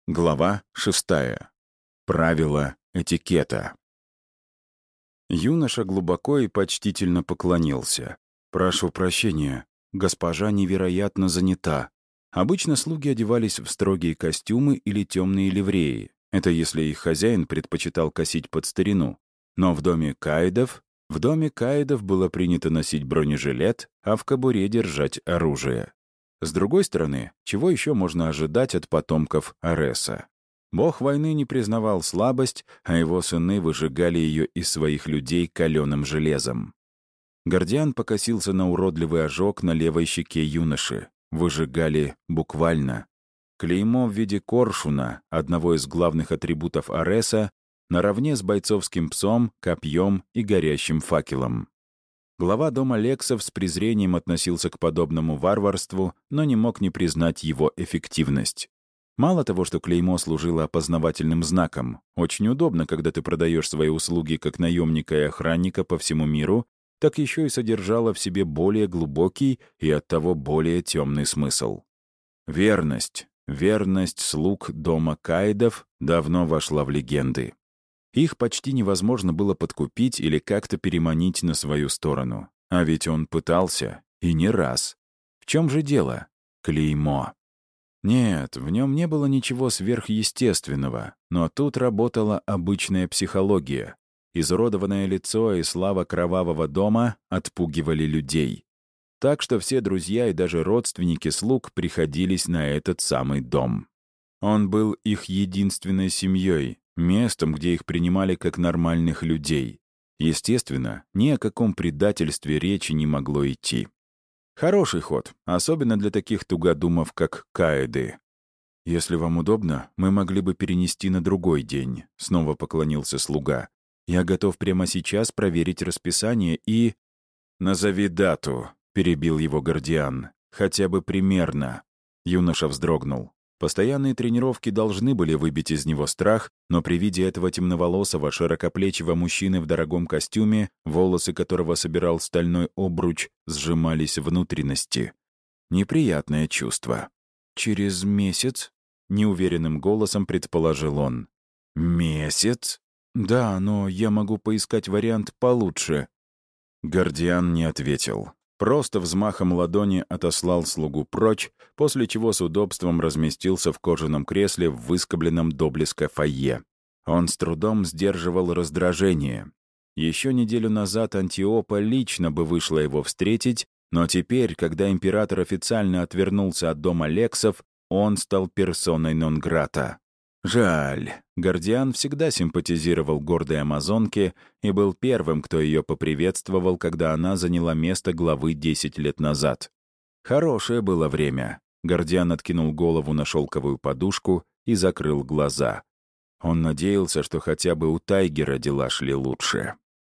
Глава 6. Правила этикета. Юноша глубоко и почтительно поклонился. «Прошу прощения, госпожа невероятно занята. Обычно слуги одевались в строгие костюмы или темные ливреи. Это если их хозяин предпочитал косить под старину. Но в доме Каидов было принято носить бронежилет, а в кобуре держать оружие. С другой стороны, чего еще можно ожидать от потомков Ареса? Бог войны не признавал слабость, а его сыны выжигали ее из своих людей каленым железом. Гордиан покосился на уродливый ожог на левой щеке юноши. Выжигали буквально. Клеймо в виде коршуна, одного из главных атрибутов Ареса, наравне с бойцовским псом, копьем и горящим факелом. Глава дома Лексов с презрением относился к подобному варварству, но не мог не признать его эффективность. Мало того, что клеймо служило опознавательным знаком, очень удобно, когда ты продаешь свои услуги как наемника и охранника по всему миру, так еще и содержало в себе более глубокий и оттого более темный смысл. Верность слуг дома Каидов давно вошла в легенды. Их почти невозможно было подкупить или как-то переманить на свою сторону. А ведь он пытался, и не раз. В чем же дело? Клеймо. Нет, в нем не было ничего сверхъестественного, но тут работала обычная психология. Изуродованное лицо и слава кровавого дома отпугивали людей. Так что все друзья и даже родственники слуг приходились на этот самый дом. Он был их единственной семьей, местом, где их принимали как нормальных людей. Естественно, ни о каком предательстве речи не могло идти. Хороший ход, особенно для таких тугодумов, как Каиды. «Если вам удобно, мы могли бы перенести на другой день», — снова поклонился слуга. «Я готов прямо сейчас проверить расписание и...» «Назови дату», — перебил его Гордиан. «Хотя бы примерно». Юноша вздрогнул. Постоянные тренировки должны были выбить из него страх, но при виде этого темноволосого, широкоплечего мужчины в дорогом костюме, волосы которого собирал стальной обруч, сжимались внутренности. Неприятное чувство. «Через месяц?» — неуверенным голосом предположил он. «Месяц? Да, но я могу поискать вариант получше». Гордиан не ответил. Просто взмахом ладони отослал слугу прочь, после чего с удобством разместился в кожаном кресле в выскобленном до блеска фойе. Он с трудом сдерживал раздражение. Еще неделю назад Антиопа лично бы вышла его встретить, но теперь, когда император официально отвернулся от дома Лексов, он стал персоной нон-грата. Жаль. Гордиан всегда симпатизировал гордой амазонке и был первым, кто ее поприветствовал, когда она заняла место главы 10 лет назад. Хорошее было время. Гордиан откинул голову на шелковую подушку и закрыл глаза. Он надеялся, что хотя бы у Тайгера дела шли лучше.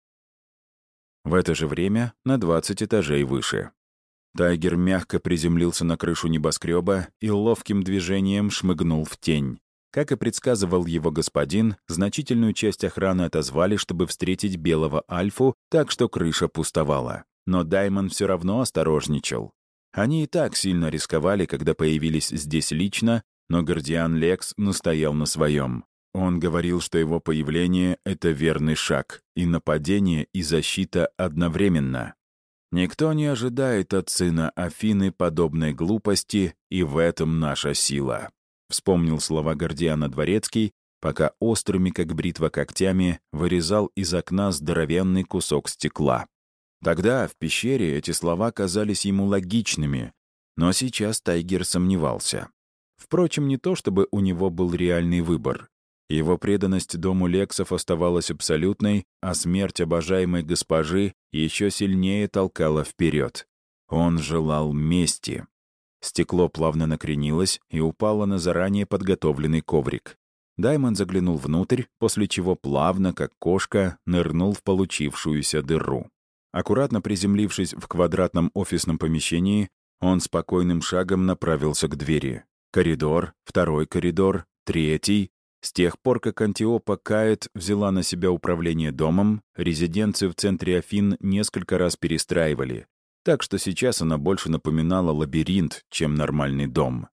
В это же время на 20 этажей выше. Тайгер мягко приземлился на крышу небоскреба и ловким движением шмыгнул в тень. Как и предсказывал его господин, значительную часть охраны отозвали, чтобы встретить белого Альфу, так что крыша пустовала. Но Даймон все равно осторожничал. Они и так сильно рисковали, когда появились здесь лично, но Гордиан Лекс настоял на своем. Он говорил, что его появление — это верный шаг, и нападение, и защита одновременно. Никто не ожидает от сына Афины подобной глупости, и в этом наша сила. Вспомнил слова Гордиана Дворецкий, пока острыми, как бритва, когтями вырезал из окна здоровенный кусок стекла. Тогда, в пещере, эти слова казались ему логичными, но сейчас Тайгер сомневался. Впрочем, не то чтобы у него был реальный выбор. Его преданность дому Лексов оставалась абсолютной, а смерть обожаемой госпожи еще сильнее толкала вперед. Он желал мести. Стекло плавно накренилось и упало на заранее подготовленный коврик. Даймон заглянул внутрь, после чего плавно, как кошка, нырнул в получившуюся дыру. Аккуратно приземлившись в квадратном офисном помещении, он спокойным шагом направился к двери. Коридор, второй коридор, третий. С тех пор, как Антиопа Каид взяла на себя управление домом, резиденцию в центре Афин несколько раз перестраивали, так что сейчас она больше напоминала лабиринт, чем нормальный дом.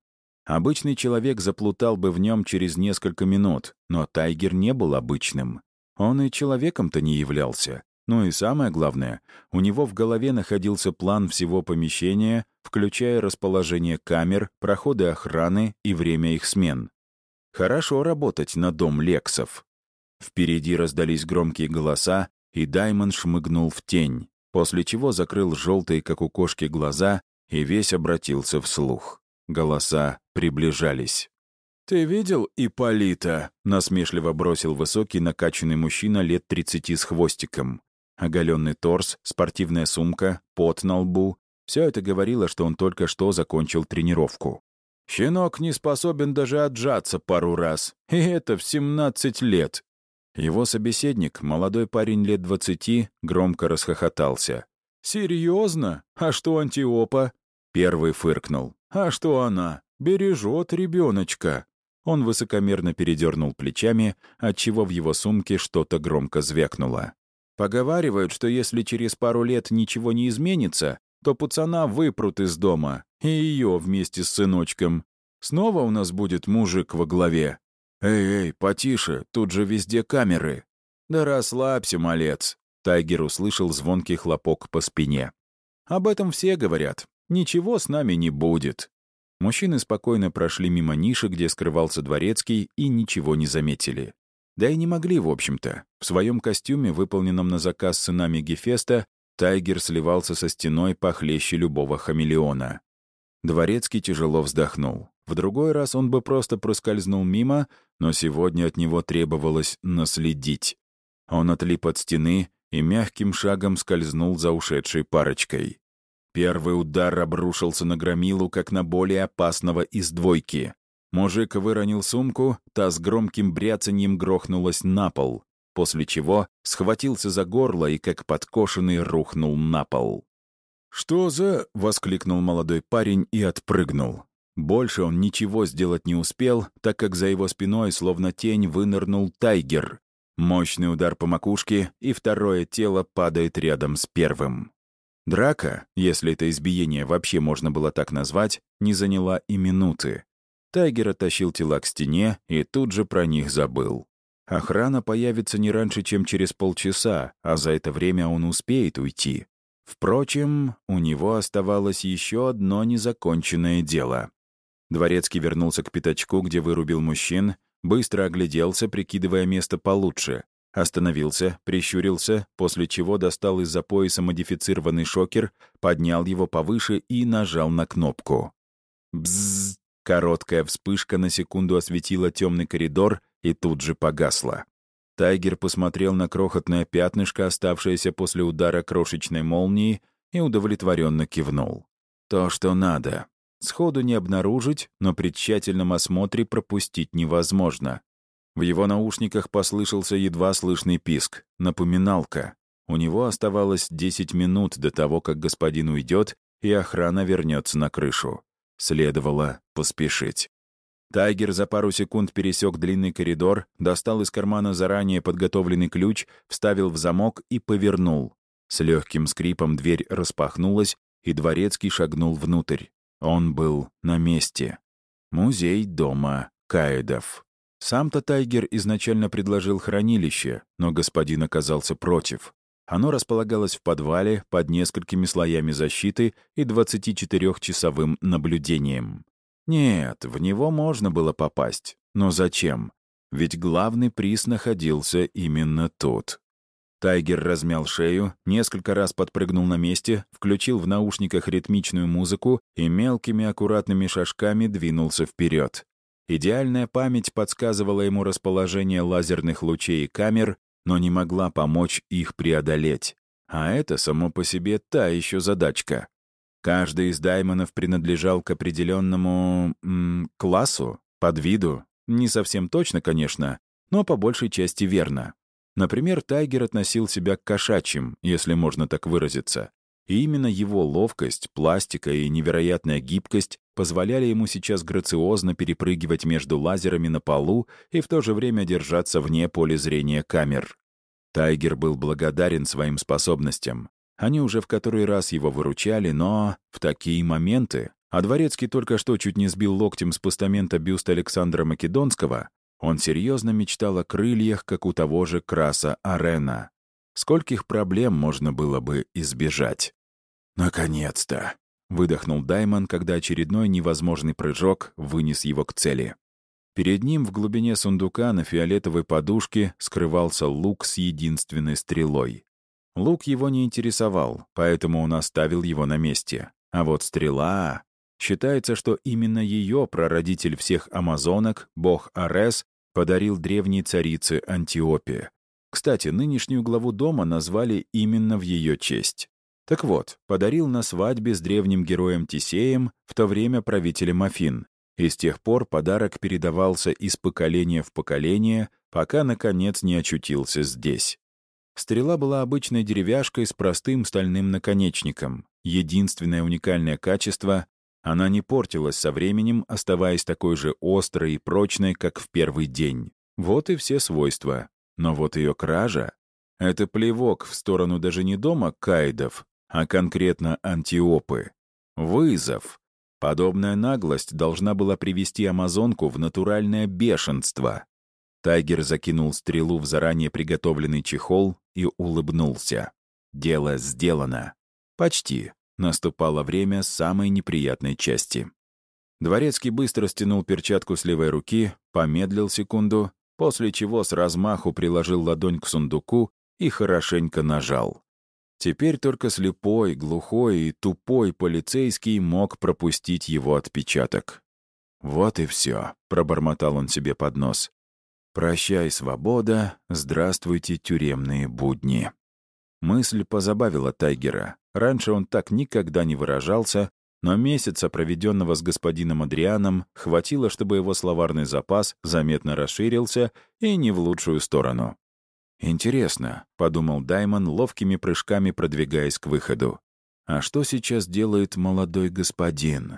Обычный человек заплутал бы в нем через несколько минут, но Тайгер не был обычным. Он и человеком-то не являлся. Ну и самое главное, у него в голове находился план всего помещения, включая расположение камер, проходы охраны и время их смен. Хорошо работать на дом Лексов. Впереди раздались громкие голоса, и Даймон шмыгнул в тень, после чего закрыл желтые, как у кошки, глаза и весь обратился вслух. Голоса приближались. «Ты видел Ипполита?» — насмешливо бросил высокий накачанный мужчина лет 30 с хвостиком. Оголенный торс, спортивная сумка, пот на лбу — все это говорило, что он только что закончил тренировку. Щенок не способен даже отжаться пару раз, и это в 17 лет. Его собеседник, молодой парень лет 20, громко расхохотался. «Серьезно? А что Антиопа?» Первый фыркнул. «А что она? Бережет ребеночка». Он высокомерно передернул плечами, отчего в его сумке что-то громко звякнуло. «Поговаривают, что если через пару лет ничего не изменится, то пацана выпрут из дома, и ее вместе с сыночком. Снова у нас будет мужик во главе. Эй, потише, тут же везде камеры». «Да расслабься, малец», — Тайгер услышал звонкий хлопок по спине. «Об этом все говорят. Ничего с нами не будет». Мужчины спокойно прошли мимо ниши, где скрывался дворецкий, и ничего не заметили. Да и не могли, в общем-то. В своем костюме, выполненном на заказ сынами Гефеста, Тайгер сливался со стеной похлеще любого хамелеона. Дворецкий тяжело вздохнул. В другой раз он бы просто проскользнул мимо, но сегодня от него требовалось наследить. Он отлип от стены и мягким шагом скользнул за ушедшей парочкой. Первый удар обрушился на громилу, как на более опасного из двойки. Мужик выронил сумку, та с громким бряцаньем грохнулась на пол, после чего схватился за горло и, как подкошенный, рухнул на пол. «Что за...» — воскликнул молодой парень и отпрыгнул. Больше он ничего сделать не успел, так как за его спиной, словно тень, вынырнул Тайгер. Мощный удар по макушке, и второе тело падает рядом с первым. Драка, если это избиение вообще можно было так назвать, не заняла и минуты. Тайгер оттащил тела к стене и тут же про них забыл. Охрана появится не раньше, чем через полчаса, а за это время он успеет уйти. Впрочем, у него оставалось еще одно незаконченное дело. Дворецкий вернулся к пятачку, где вырубил мужчин, быстро огляделся, прикидывая место получше. Остановился, прищурился, после чего достал из-за пояса модифицированный шокер, поднял его повыше и нажал на кнопку. Бззз! Короткая вспышка на секунду осветила темный коридор и тут же погасла. Тайгер посмотрел на крохотное пятнышко, оставшееся после удара крошечной молнии, и удовлетворенно кивнул. То, что надо. Сходу не обнаружить, но при тщательном осмотре пропустить невозможно. В его наушниках послышался едва слышный писк. Напоминалка. У него оставалось 10 минут до того, как господин уйдет, и охрана вернется на крышу. Следовало поспешить. Тайгер за пару секунд пересек длинный коридор, достал из кармана заранее подготовленный ключ, вставил в замок и повернул. С легким скрипом дверь распахнулась, и дворецкий шагнул внутрь. Он был на месте. Музей дома Каэдов. Сам-то Тайгер изначально предложил хранилище, но господин оказался против. Оно располагалось в подвале под несколькими слоями защиты и 24-часовым наблюдением. Нет, в него можно было попасть. Но зачем? Ведь главный приз находился именно тут. Тайгер размял шею, несколько раз подпрыгнул на месте, включил в наушниках ритмичную музыку и мелкими аккуратными шажками двинулся вперед. Идеальная память подсказывала ему расположение лазерных лучей и камер, но не могла помочь их преодолеть. А это само по себе та еще задачка. Каждый из даймонов принадлежал к определенному классу, подвиду. Не совсем точно, конечно, но по большей части верно. Например, Тайгер относил себя к кошачьим, если можно так выразиться. И именно его ловкость, пластика и невероятная гибкость позволяли ему сейчас грациозно перепрыгивать между лазерами на полу и в то же время держаться вне поля зрения камер. Тайгер был благодарен своим способностям. Они уже в который раз его выручали, но в такие моменты А Дворецкий только что чуть не сбил локтем с постамента бюст Александра Македонского, он серьезно мечтал о крыльях, как у того же Краса Арена. Скольких проблем можно было бы избежать? «Наконец-то!» — выдохнул Даймон, когда очередной невозможный прыжок вынес его к цели. Перед ним в глубине сундука на фиолетовой подушке скрывался лук с единственной стрелой. Лук его не интересовал, поэтому он оставил его на месте. А вот стрела... Считается, что именно ее прародитель всех амазонок, бог Арес, подарил древней царице Антиопе. Кстати, нынешнюю главу дома назвали именно в ее честь. Так вот, подарил на свадьбе с древним героем Тисеем, в то время правителем Афин. И с тех пор подарок передавался из поколения в поколение, пока, наконец, не очутился здесь. Стрела была обычной деревяшкой с простым стальным наконечником. Единственное уникальное качество — она не портилась со временем, оставаясь такой же острой и прочной, как в первый день. Вот и все свойства. Но вот ее кража — это плевок в сторону даже не дома Каидов, а конкретно Антиопы. Вызов. Подобная наглость должна была привести амазонку в натуральное бешенство. Тайгер закинул стрелу в заранее приготовленный чехол и улыбнулся. Дело сделано. Почти. Наступало время самой неприятной части. Дворецкий быстро стянул перчатку с левой руки, помедлил секунду, после чего с размаху приложил ладонь к сундуку и хорошенько нажал. Теперь только слепой, глухой и тупой полицейский мог пропустить его отпечаток. «Вот и все», — пробормотал он себе под нос. «Прощай, свобода, здравствуйте, тюремные будни». Мысль позабавила Тайгера. Раньше он так никогда не выражался, но месяца, проведенного с господином Адрианом, хватило, чтобы его словарный запас заметно расширился и не в лучшую сторону. «Интересно», — подумал Даймон, ловкими прыжками продвигаясь к выходу. «А что сейчас делает молодой господин?»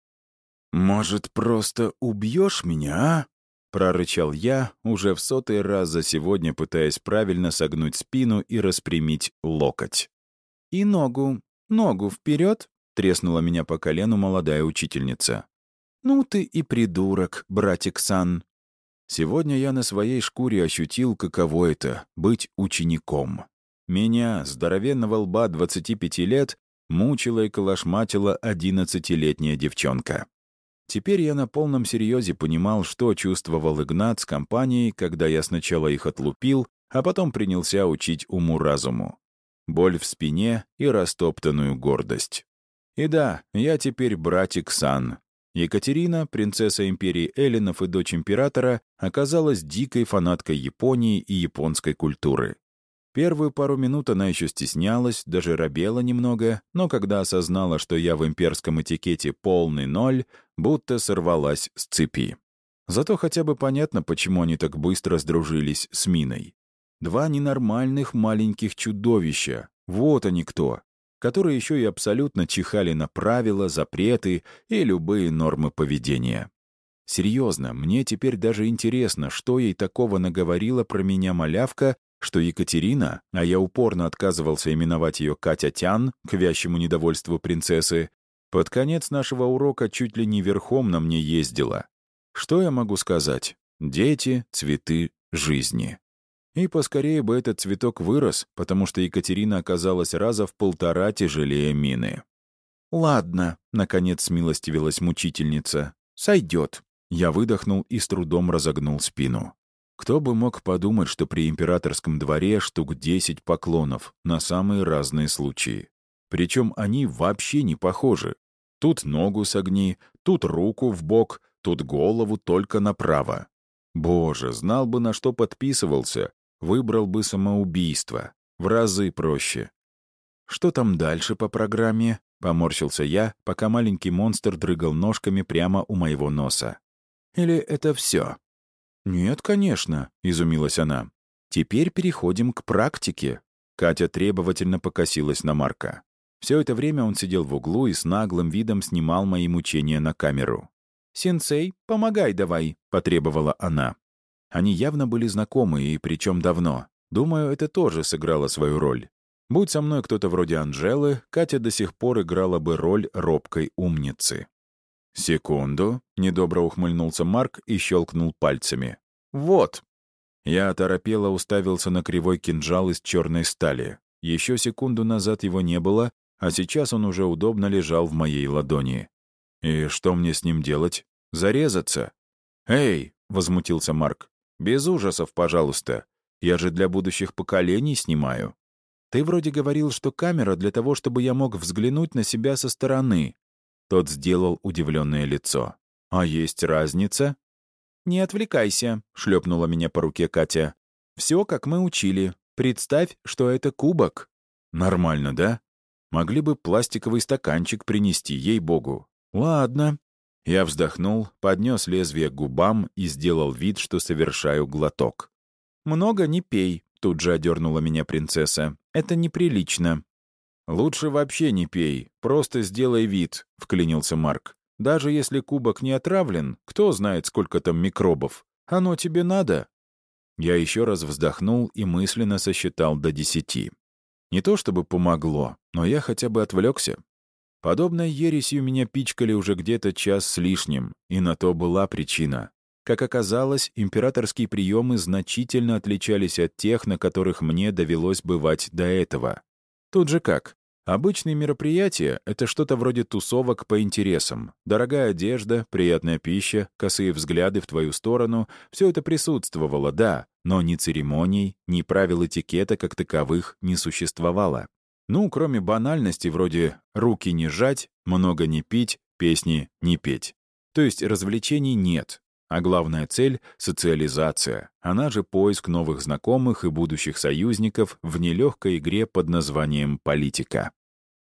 «Может, просто убьешь меня, а?» — прорычал я, уже в 100-й раз за сегодня пытаясь правильно согнуть спину и распрямить локоть. «И ногу вперед!» — треснула меня по колену молодая учительница. «Ну ты и придурок, братик Сан!» Сегодня я на своей шкуре ощутил, каково это — быть учеником. Меня, здоровенного лба 25 лет, мучила и колошматила 11-летняя девчонка. Теперь я на полном серьезе понимал, что чувствовал Игнат с компанией, когда я сначала их отлупил, а потом принялся учить уму-разуму. Боль в спине и растоптанную гордость. И да, я теперь братик Сан. Екатерина, принцесса империи эллинов и дочь императора, оказалась дикой фанаткой Японии и японской культуры. Первую пару минут она еще стеснялась, даже робела немного, но когда осознала, что я в имперском этикете полный ноль, будто сорвалась с цепи. Зато хотя бы понятно, почему они так быстро сдружились с Миной. Два ненормальных маленьких чудовища. Вот они кто. Которые еще и абсолютно чихали на правила, запреты и любые нормы поведения. Серьезно, мне теперь даже интересно, что ей такого наговорила про меня малявка, что Екатерина, а я упорно отказывался именовать ее Катя Тян, к вящему недовольству принцессы, под конец нашего урока чуть ли не верхом на мне ездила. Что я могу сказать? Дети, цветы жизни. И поскорее бы этот цветок вырос, потому что Екатерина оказалась раза в 1,5 тяжелее Мины. «Ладно», — наконец смилостивилась мучительница, — «сойдет». Я выдохнул и с трудом разогнул спину. Кто бы мог подумать, что при императорском дворе штук 10 поклонов на самые разные случаи. Причем они вообще не похожи. Тут ногу согни, тут руку в бок, тут голову только направо. Боже, знал бы, на что подписывался, выбрал бы самоубийство. В разы проще. «Что там дальше по программе?» — поморщился я, пока маленький монстр дрыгал ножками прямо у моего носа. «Или это все?» «Нет, конечно», — изумилась она. «Теперь переходим к практике». Катя требовательно покосилась на Марка. Все это время он сидел в углу и с наглым видом снимал мои мучения на камеру. «Сенсей, помогай давай», — потребовала она. Они явно были знакомы, и причем давно. Думаю, это тоже сыграло свою роль. Будь со мной кто-то вроде Анжелы, Катя до сих пор играла бы роль робкой умницы. «Секунду», — недобро ухмыльнулся Марк и щелкнул пальцами. «Вот». Я оторопело уставился на кривой кинжал из черной стали. Еще секунду назад его не было, а сейчас он уже удобно лежал в моей ладони. «И что мне с ним делать? Зарезаться?» «Эй!» — возмутился Марк. «Без ужасов, пожалуйста. Я же для будущих поколений снимаю. Ты вроде говорил, что камера для того, чтобы я мог взглянуть на себя со стороны». Тот сделал удивленное лицо. «А есть разница?» «Не отвлекайся», — шлепнула меня по руке Катя. «Все, как мы учили. Представь, что это кубок». «Нормально, да? Могли бы пластиковый стаканчик принести, ей-богу». «Ладно». Я вздохнул, поднес лезвие к губам и сделал вид, что совершаю глоток. «Много не пей», — тут же одернула меня принцесса. «Это неприлично». «Лучше вообще не пей, просто сделай вид», — вклинился Марк. «Даже если кубок не отравлен, кто знает, сколько там микробов. Оно тебе надо?» Я еще раз вздохнул и мысленно сосчитал до 10. Не то чтобы помогло, но я хотя бы отвлекся. Подобной ересью меня пичкали уже где-то час с лишним, и на то была причина. Как оказалось, императорские приемы значительно отличались от тех, на которых мне довелось бывать до этого. Тут же как? Обычные мероприятия — это что-то вроде тусовок по интересам. Дорогая одежда, приятная пища, косые взгляды в твою сторону — все это присутствовало, да, но ни церемоний, ни правил этикета как таковых не существовало. Ну, кроме банальности вроде «руки не жать», «много не пить», «песни не петь». То есть развлечений нет. А главная цель — социализация, она же поиск новых знакомых и будущих союзников в нелегкой игре под названием «политика».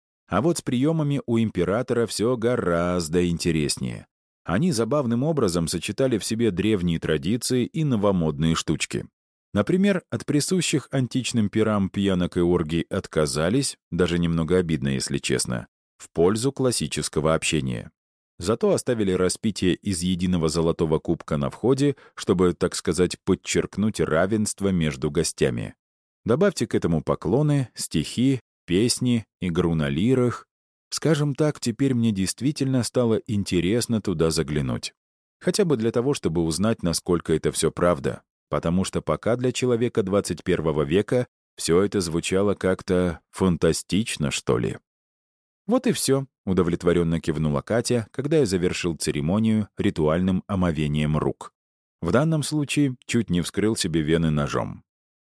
А вот с приемами у императора все гораздо интереснее. Они забавным образом сочетали в себе древние традиции и новомодные штучки. Например, от присущих античным пирам пьянок и оргий отказались, даже немного обидно, если честно, в пользу классического общения. Зато оставили распитие из единого золотого кубка на входе, чтобы, так сказать, подчеркнуть равенство между гостями. Добавьте к этому поклоны, стихи, песни, игру на лирах. Скажем так, теперь мне действительно стало интересно туда заглянуть. Хотя бы для того, чтобы узнать, насколько это все правда. Потому что пока для человека 21 века все это звучало как-то фантастично, что ли. «Вот и все», — удовлетворенно кивнула Катя, когда я завершил церемонию ритуальным омовением рук. В данном случае чуть не вскрыл себе вены ножом.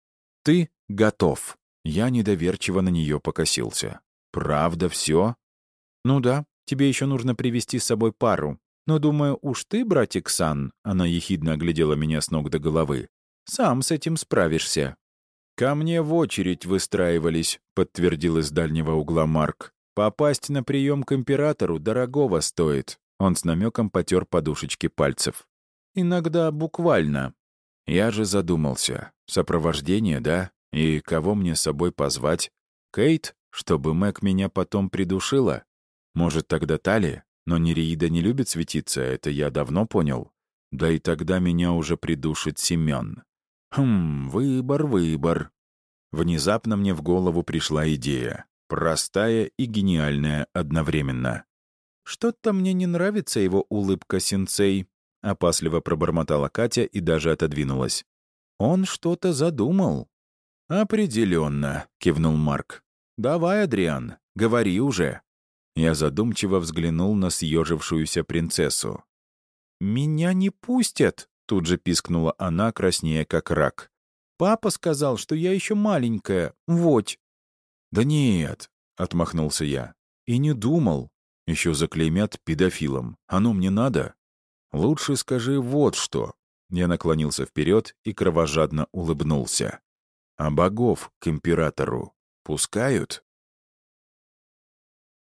«Ты готов». Я недоверчиво на нее покосился. «Правда все?» «Ну да, тебе еще нужно привести с собой пару. Но, думаю, уж ты, братик Сан», — она ехидно оглядела меня с ног до головы, «сам с этим справишься». «Ко мне в очередь выстраивались», — подтвердил из дальнего угла Марк. «Попасть на прием к императору дорогого стоит». Он с намеком потер подушечки пальцев. «Иногда буквально». Я же задумался. Сопровождение, да? И кого мне с собой позвать? Кейт? Чтобы Мэг меня потом придушила? Может, тогда Тали? Но Нереида не любит светиться, это я давно понял. Да и тогда меня уже придушит Семен. Выбор. Внезапно мне в голову пришла идея. Простая и гениальная одновременно. «Что-то мне не нравится его улыбка, сенсей», — опасливо пробормотала Катя и даже отодвинулась. «Он что-то задумал». «Определенно», — кивнул Марк. «Давай, Адриан, говори уже». Я задумчиво взглянул на съежившуюся принцессу. «Меня не пустят», — тут же пискнула она, краснея как рак. «Папа сказал, что я еще маленькая, вот». «Да нет», — отмахнулся я. «И не думал. Еще заклеймят педофилом. Оно мне надо? Лучше скажи вот что». Я наклонился вперед и кровожадно улыбнулся. «А богов к императору пускают?»